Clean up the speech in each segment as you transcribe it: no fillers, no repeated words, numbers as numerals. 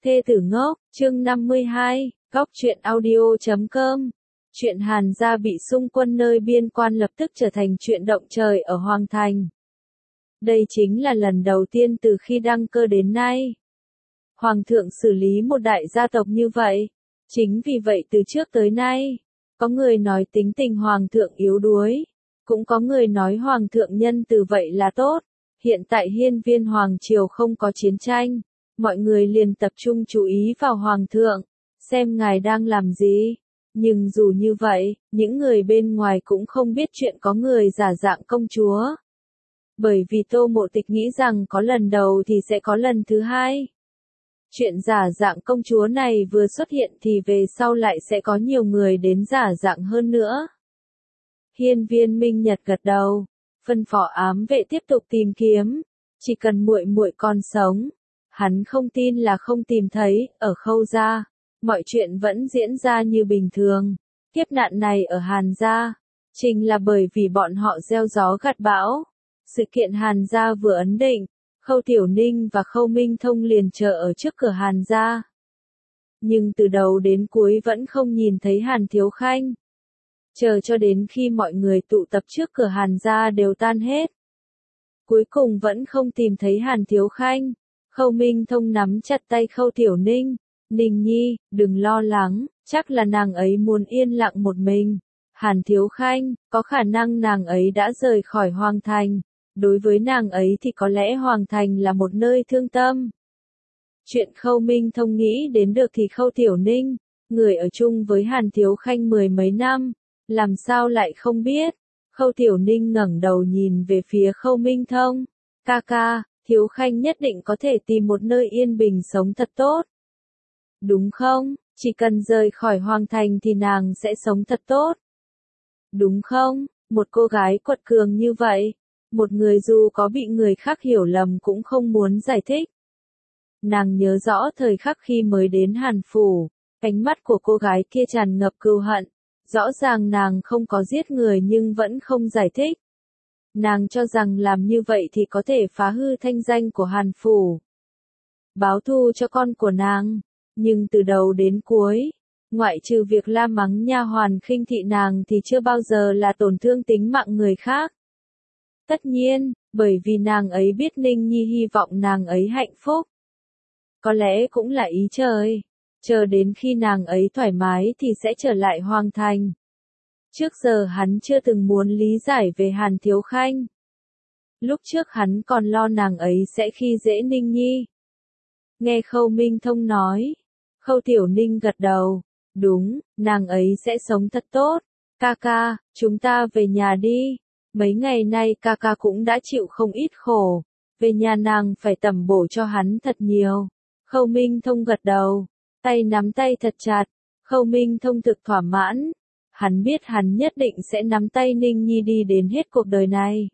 Thê tử ngốc, chương 52, góc truyện audio.com. Chuyện Hàn gia bị xung quân nơi biên quan lập tức trở thành chuyện động trời ở Hoàng Thành. Đây chính là lần đầu tiên từ khi đăng cơ đến nay. Hoàng thượng xử lý một đại gia tộc như vậy. Chính vì vậy từ trước tới nay, có người nói tính tình Hoàng thượng yếu đuối. Cũng có người nói Hoàng thượng nhân từ vậy là tốt. Hiện tại hiên viên Hoàng triều không có chiến tranh. Mọi người liền tập trung chú ý vào Hoàng thượng, xem ngài đang làm gì. Nhưng dù như vậy, những người bên ngoài cũng không biết chuyện có người giả dạng công chúa. Bởi vì Tô Mộ Tịch nghĩ rằng có lần đầu thì sẽ có lần thứ hai. Chuyện giả dạng công chúa này vừa xuất hiện thì về sau lại sẽ có nhiều người đến giả dạng hơn nữa. Hiên viên Minh Nhật gật đầu, phân phó ám vệ tiếp tục tìm kiếm, chỉ cần muội muội còn sống. Hắn không tin là không tìm thấy, ở Khâu gia, mọi chuyện vẫn diễn ra như bình thường. Kiếp nạn này ở Hàn gia, chính là bởi vì bọn họ gieo gió gặt bão. Sự kiện Hàn gia vừa ấn định, Khâu Tiểu Ninh và Khâu Minh Thông liền chờ ở trước cửa Hàn gia. Nhưng từ đầu đến cuối vẫn không nhìn thấy Hàn Thiếu Khanh. Chờ cho đến khi mọi người tụ tập trước cửa Hàn gia đều tan hết. Cuối cùng vẫn không tìm thấy Hàn Thiếu Khanh. Khâu Minh Thông nắm chặt tay Khâu Tiểu Ninh, Ninh Nhi, đừng lo lắng, chắc là nàng ấy muốn yên lặng một mình. Hàn Thiếu Khanh, có khả năng nàng ấy đã rời khỏi Hoàng Thành, đối với nàng ấy thì có lẽ Hoàng Thành là một nơi thương tâm. Chuyện Khâu Minh Thông nghĩ đến được thì Khâu Tiểu Ninh, người ở chung với Hàn Thiếu Khanh mười mấy năm, làm sao lại không biết. Khâu Tiểu Ninh ngẩng đầu nhìn về phía Khâu Minh Thông, ca ca. Thiếu Khanh nhất định có thể tìm một nơi yên bình sống thật tốt. Đúng không? Chỉ cần rời khỏi Hoàng Thành thì nàng sẽ sống thật tốt. Đúng không? Một cô gái quật cường như vậy. Một người dù có bị người khác hiểu lầm cũng không muốn giải thích. Nàng nhớ rõ thời khắc khi mới đến Hàn Phủ. Ánh mắt của cô gái kia tràn ngập cừu hận. Rõ ràng nàng không có giết người nhưng vẫn không giải thích. Nàng cho rằng làm như vậy thì có thể phá hư thanh danh của Hàn Phủ. Báo thù cho con của nàng. Nhưng từ đầu đến cuối, ngoại trừ việc la mắng nha hoàn khinh thị nàng thì chưa bao giờ là tổn thương tính mạng người khác. Tất nhiên, bởi vì nàng ấy biết Ninh Nhi hy vọng nàng ấy hạnh phúc. Có lẽ cũng là ý trời. Chờ đến khi nàng ấy thoải mái thì sẽ trở lại Hoàng Thành. Trước giờ hắn chưa từng muốn lý giải về Hàn Thiếu Khanh. Lúc trước hắn còn lo nàng ấy sẽ khi dễ Ninh Nhi. Nghe Khâu Minh Thông nói, Khâu Tiểu Ninh gật đầu, đúng, nàng ấy sẽ sống thật tốt. Ca ca, chúng ta về nhà đi. Mấy ngày nay ca ca cũng đã chịu không ít khổ. Về nhà nàng phải tẩm bổ cho hắn thật nhiều. Khâu Minh Thông gật đầu, tay nắm tay thật chặt. Khâu Minh Thông thực thỏa mãn. Hắn biết hắn nhất định sẽ nắm tay Ninh Nhi đi đến hết cuộc đời này.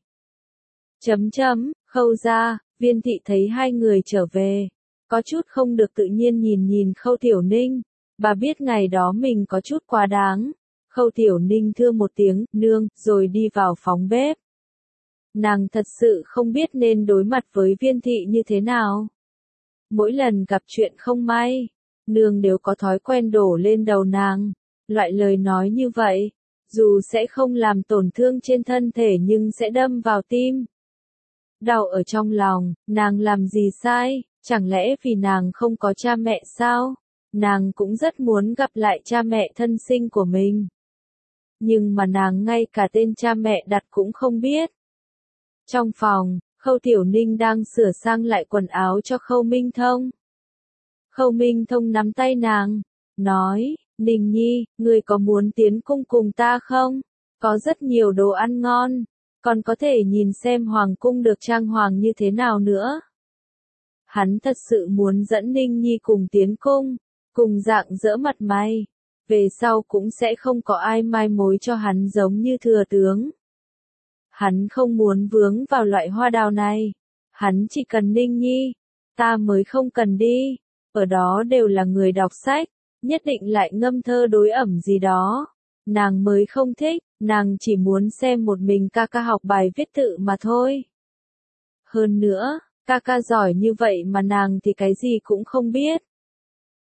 Khâu gia, Viên thị thấy hai người trở về. Có chút không được tự nhiên nhìn Khâu Tiểu Ninh. Bà biết ngày đó mình có chút quá đáng. Khâu Tiểu Ninh thưa một tiếng, nương, rồi đi vào phòng bếp. Nàng thật sự không biết nên đối mặt với Viên thị như thế nào. Mỗi lần gặp chuyện không may, nương đều có thói quen đổ lên đầu nàng. Loại lời nói như vậy, dù sẽ không làm tổn thương trên thân thể nhưng sẽ đâm vào tim. Đau ở trong lòng, nàng làm gì sai, chẳng lẽ vì nàng không có cha mẹ sao? Nàng cũng rất muốn gặp lại cha mẹ thân sinh của mình. Nhưng mà nàng ngay cả tên cha mẹ đặt cũng không biết. Trong phòng, Khâu Tiểu Ninh đang sửa sang lại quần áo cho Khâu Minh Thông. Khâu Minh Thông nắm tay nàng, nói, Ninh Nhi, ngươi có muốn tiến cung cùng ta không? Có rất nhiều đồ ăn ngon, còn có thể nhìn xem hoàng cung được trang hoàng như thế nào nữa. Hắn thật sự muốn dẫn Ninh Nhi cùng tiến cung, cùng dạng dỡ mặt mày. Về sau cũng sẽ không có ai mai mối cho hắn giống như thừa tướng. Hắn không muốn vướng vào loại hoa đào này. Hắn chỉ cần Ninh Nhi, ta mới không cần đi. Ở đó đều là người đọc sách. Nhất định lại ngâm thơ đối ẩm gì đó. Nàng mới không thích, nàng chỉ muốn xem một mình ca ca học bài viết tự mà thôi. Hơn nữa, ca ca giỏi như vậy mà nàng thì cái gì cũng không biết.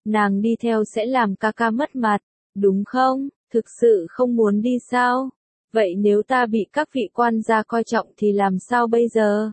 Nàng đi theo sẽ làm ca ca mất mặt, đúng không? Thực sự không muốn đi sao? Vậy nếu ta bị các vị quan gia coi trọng thì làm sao bây giờ?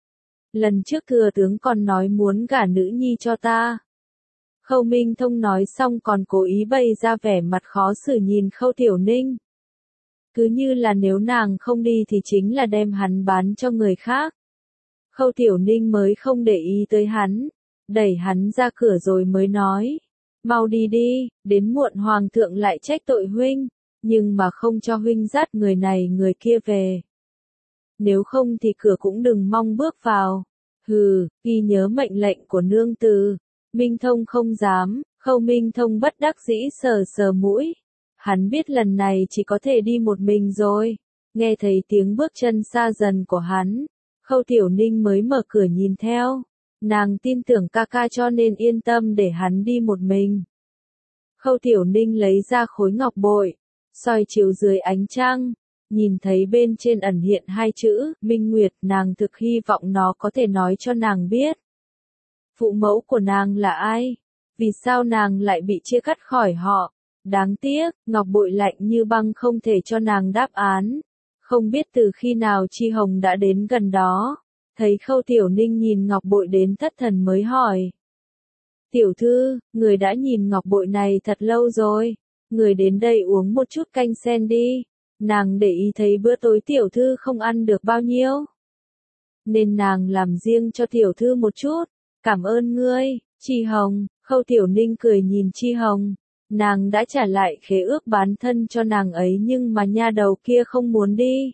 Lần trước thừa tướng còn nói muốn gả nữ nhi cho ta. Khâu Minh Thông nói xong còn cố ý bày ra vẻ mặt khó xử nhìn Khâu Tiểu Ninh. Cứ như là nếu nàng không đi thì chính là đem hắn bán cho người khác. Khâu Tiểu Ninh mới không để ý tới hắn, đẩy hắn ra cửa rồi mới nói. Mau đi đi, đến muộn hoàng thượng lại trách tội huynh, nhưng mà không cho huynh dắt người này người kia về. Nếu không thì cửa cũng đừng mong bước vào. Hừ, ghi nhớ mệnh lệnh của nương tử. Minh Thông không dám, Khâu Minh Thông bất đắc dĩ sờ sờ mũi. Hắn biết lần này chỉ có thể đi một mình rồi. Nghe thấy tiếng bước chân xa dần của hắn, Khâu Tiểu Ninh mới mở cửa nhìn theo. Nàng tin tưởng ca ca cho nên yên tâm để hắn đi một mình. Khâu Tiểu Ninh lấy ra khối ngọc bội, soi chiếu dưới ánh trăng, nhìn thấy bên trên ẩn hiện hai chữ, Minh Nguyệt, nàng thực hy vọng nó có thể nói cho nàng biết. Phụ mẫu của nàng là ai? Vì sao nàng lại bị chia cắt khỏi họ? Đáng tiếc, ngọc bội lạnh như băng không thể cho nàng đáp án. Không biết từ khi nào Chi Hồng đã đến gần đó. Thấy Khâu Tiểu Ninh nhìn ngọc bội đến thất thần mới hỏi. Tiểu thư, người đã nhìn ngọc bội này thật lâu rồi. Người đến đây uống một chút canh sen đi. Nàng để ý thấy bữa tối tiểu thư không ăn được bao nhiêu. Nên nàng làm riêng cho tiểu thư một chút. Cảm ơn ngươi, Chi Hồng. Khâu Tiểu Ninh cười nhìn Chi Hồng. Nàng đã trả lại khế ước bán thân cho nàng ấy nhưng mà nha đầu kia không muốn đi.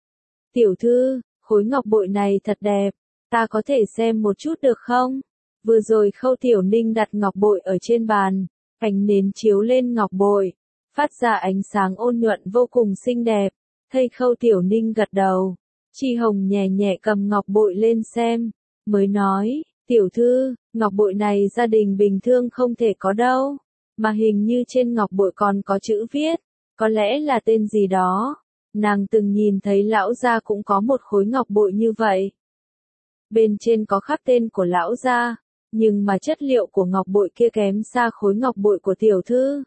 Tiểu thư, khối ngọc bội này thật đẹp, ta có thể xem một chút được không? Vừa rồi Khâu Tiểu Ninh đặt ngọc bội ở trên bàn, ánh nến chiếu lên ngọc bội, phát ra ánh sáng ôn nhuận vô cùng xinh đẹp. Thấy Khâu Tiểu Ninh gật đầu, Chi Hồng nhẹ nhẹ cầm ngọc bội lên xem, mới nói, tiểu thư, ngọc bội này gia đình bình thường không thể có đâu, mà hình như trên ngọc bội còn có chữ viết, có lẽ là tên gì đó. Nàng từng nhìn thấy lão gia cũng có một khối ngọc bội như vậy. Bên trên có khắc tên của lão gia, nhưng mà chất liệu của ngọc bội kia kém xa khối ngọc bội của tiểu thư.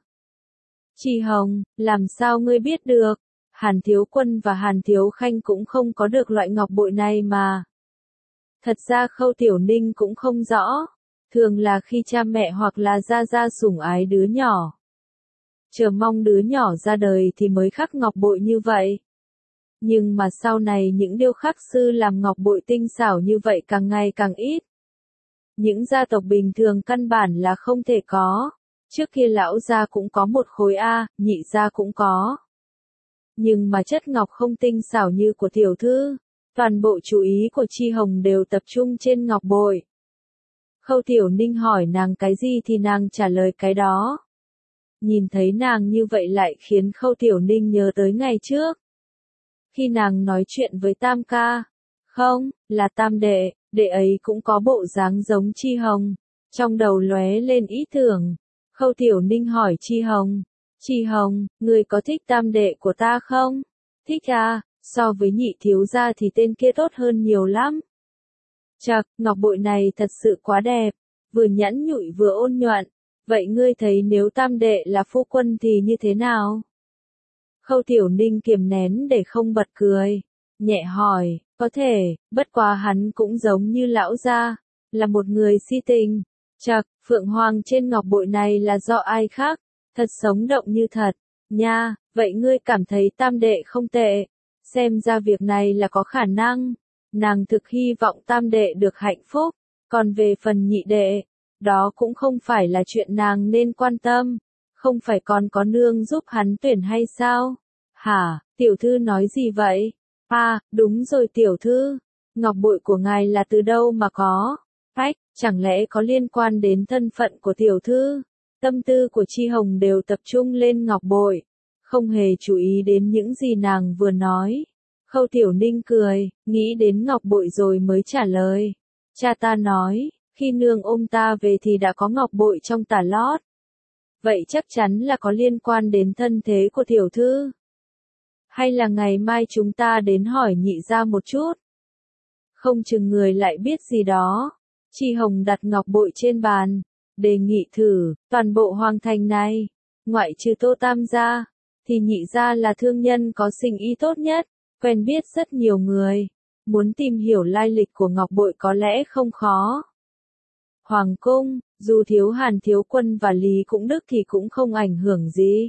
Chi Hồng, làm sao ngươi biết được? Hàn Thiếu Quân và Hàn Thiếu Khanh cũng không có được loại ngọc bội này mà. Thật ra Khâu Tiểu Ninh cũng không rõ. Thường là khi cha mẹ hoặc là gia gia sủng ái đứa nhỏ. Chờ mong đứa nhỏ ra đời thì mới khắc ngọc bội như vậy. Nhưng mà sau này những điêu khắc sư làm ngọc bội tinh xảo như vậy càng ngày càng ít. Những gia tộc bình thường căn bản là không thể có. Trước kia lão gia cũng có một khối A, nhị gia cũng có. Nhưng mà chất ngọc không tinh xảo như của tiểu thư. Toàn bộ chú ý của Chi Hồng đều tập trung trên ngọc bội. Khâu Tiểu Ninh hỏi nàng cái gì thì nàng trả lời cái đó. Nhìn thấy nàng như vậy lại khiến Khâu Tiểu Ninh nhớ tới ngày trước. Khi nàng nói chuyện với Tam ca, không, là Tam đệ, đệ ấy cũng có bộ dáng giống Chi Hồng. Trong đầu lóe lên ý tưởng. Khâu Tiểu Ninh hỏi Chi Hồng. Chi Hồng, người có thích Tam đệ của ta không? Thích à, so với nhị thiếu gia thì tên kia tốt hơn nhiều lắm. Chậc, ngọc bội này thật sự quá đẹp, vừa nhẵn nhụi vừa ôn nhuận. Vậy ngươi thấy nếu Tam đệ là phu quân thì như thế nào? Khâu Tiểu Ninh kiềm nén để không bật cười, nhẹ hỏi, có thể, bất quá hắn cũng giống như lão gia, là một người si tình. Chậc, phượng hoàng trên ngọc bội này là do ai khác? Thật sống động như thật, nha, vậy ngươi cảm thấy Tam đệ không tệ, xem ra việc này là có khả năng. Nàng thực hy vọng Tam đệ được hạnh phúc, còn về phần nhị đệ, đó cũng không phải là chuyện nàng nên quan tâm, không phải còn có nương giúp hắn tuyển hay sao? Hả, tiểu thư nói gì vậy? À, đúng rồi tiểu thư, ngọc bội của ngài là từ đâu mà có? Phách, chẳng lẽ có liên quan đến thân phận của tiểu thư? Tâm tư của Chi Hồng đều tập trung lên ngọc bội, không hề chú ý đến những gì nàng vừa nói. Khâu Tiểu Ninh cười, nghĩ đến ngọc bội rồi mới trả lời. Cha ta nói, khi nương ôm ta về thì đã có ngọc bội trong tà lót. Vậy chắc chắn là có liên quan đến thân thế của tiểu thư. Hay là ngày mai chúng ta đến hỏi nhị gia một chút. Không chừng người lại biết gì đó. Chi Hồng đặt ngọc bội trên bàn, Đề nghị thử, toàn bộ hoàng thành này, ngoại trừ Tô Tam gia, thì Nhị gia là thương nhân có sinh ý tốt nhất, quen biết rất nhiều người. Muốn tìm hiểu lai lịch của ngọc bội có lẽ không khó. Hoàng cung, dù thiếu Hàn Thiếu Quân và Lý Cũng Đức thì cũng không ảnh hưởng gì.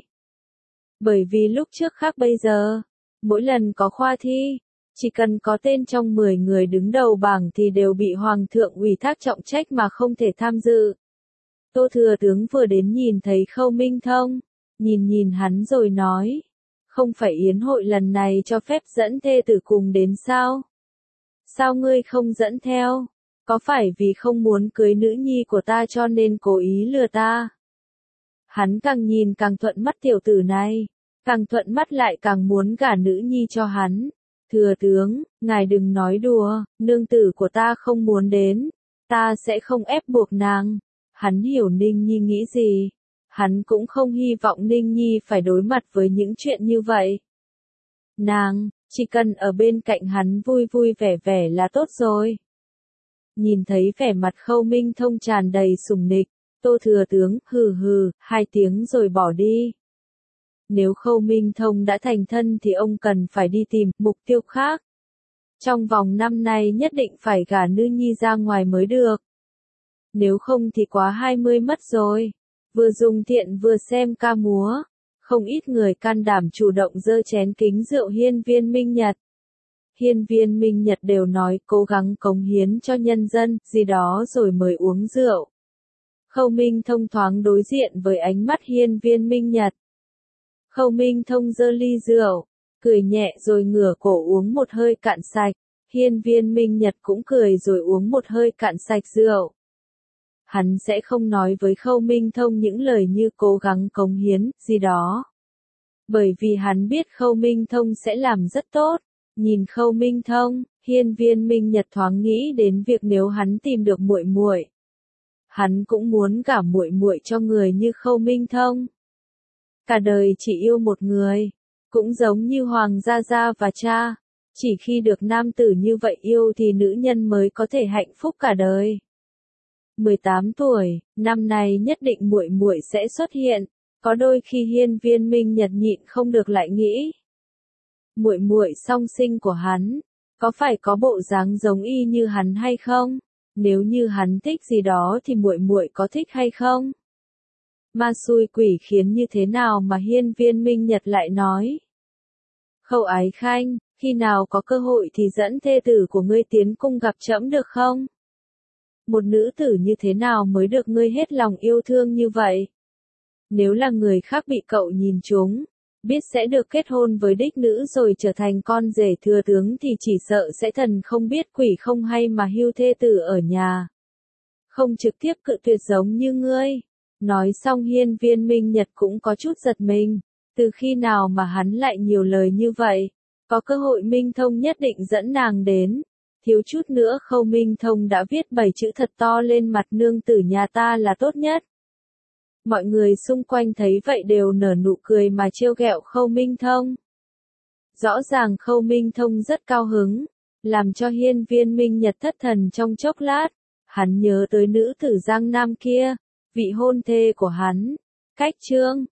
Bởi vì lúc trước khác bây giờ, mỗi lần có khoa thi, chỉ cần có tên trong 10 người đứng đầu bảng thì đều bị Hoàng thượng ủy thác trọng trách mà không thể tham dự. Tô Thừa Tướng vừa đến nhìn thấy Khâu Minh Thông, nhìn hắn rồi nói, không phải yến hội lần này cho phép dẫn thê tử cùng đến sao? Sao ngươi không dẫn theo? Có phải vì không muốn cưới nữ nhi của ta cho nên cố ý lừa ta? Hắn càng nhìn càng thuận mắt tiểu tử này, càng thuận mắt lại càng muốn gả nữ nhi cho hắn. Thừa tướng, ngài đừng nói đùa, nương tử của ta không muốn đến, ta sẽ không ép buộc nàng. Hắn hiểu Ninh Nhi nghĩ gì. Hắn cũng không hy vọng Ninh Nhi phải đối mặt với những chuyện như vậy. Nàng, chỉ cần ở bên cạnh hắn vui vui vẻ vẻ là tốt rồi. Nhìn thấy vẻ mặt Khâu Minh Thông tràn đầy sùng nịch, Tô Thừa Tướng hừ hừ, 2 tiếng rồi bỏ đi. Nếu Khâu Minh Thông đã thành thân thì ông cần phải đi tìm mục tiêu khác. Trong vòng năm nay nhất định phải gả nữ nhi ra ngoài mới được. Nếu không thì quá 20 mất rồi. Vừa dùng thiện vừa xem ca múa. Không ít người can đảm chủ động giơ chén kính rượu Hiên Viên Minh Nhật. Hiên Viên Minh Nhật đều nói cố gắng cống hiến cho nhân dân, gì đó rồi mới uống rượu. Khâu Minh Thông thoáng đối diện với ánh mắt Hiên Viên Minh Nhật. Khâu Minh Thông giơ ly rượu, cười nhẹ rồi ngửa cổ uống một hơi cạn sạch. Hiên Viên Minh Nhật cũng cười rồi uống một hơi cạn sạch rượu. Hắn sẽ không nói với Khâu Minh Thông những lời như cố gắng cống hiến, gì đó. Bởi vì hắn biết Khâu Minh Thông sẽ làm rất tốt. Nhìn Khâu Minh Thông, Hiên Viên Minh Nhật thoáng nghĩ đến việc nếu hắn tìm được muội muội, hắn cũng muốn gả muội muội cho người như Khâu Minh Thông. Cả đời chỉ yêu một người, cũng giống như Hoàng Gia Gia và cha, chỉ khi được nam tử như vậy yêu thì nữ nhân mới có thể hạnh phúc cả đời. 18 tuổi, năm nay nhất định muội muội sẽ xuất hiện, có đôi khi Hiên Viên Minh Nhật nhịn không được lại nghĩ. Muội muội song sinh của hắn, có phải có bộ dáng giống y như hắn hay không? Nếu như hắn thích gì đó thì muội muội có thích hay không? Ma xui quỷ khiến như thế nào mà Hiên Viên Minh Nhật lại nói. Khâu Ái Khanh, khi nào có cơ hội thì dẫn thê tử của ngươi tiến cung gặp trẫm được không? Một nữ tử như thế nào mới được ngươi hết lòng yêu thương như vậy? Nếu là người khác bị cậu nhìn trúng, biết sẽ được kết hôn với đích nữ rồi trở thành con rể thừa tướng thì chỉ sợ sẽ thần không biết quỷ không hay mà hưu thê tử ở nhà. Không trực tiếp cự tuyệt giống như ngươi. Nói xong Hiên Viên Minh Nhật cũng có chút giật mình. Từ khi nào mà hắn lại nhiều lời như vậy? Có cơ hội Minh Thông nhất định dẫn nàng đến. Thiếu chút nữa Khâu Minh Thông đã viết 7 chữ thật to lên mặt nương tử nhà ta là tốt nhất. Mọi người xung quanh thấy vậy đều nở nụ cười mà trêu ghẹo Khâu Minh Thông. Rõ ràng Khâu Minh Thông rất cao hứng, làm cho Hiên Viên Minh Nhật thất thần trong chốc lát. Hắn nhớ tới nữ tử Giang Nam kia, vị hôn thê của hắn. Cách chương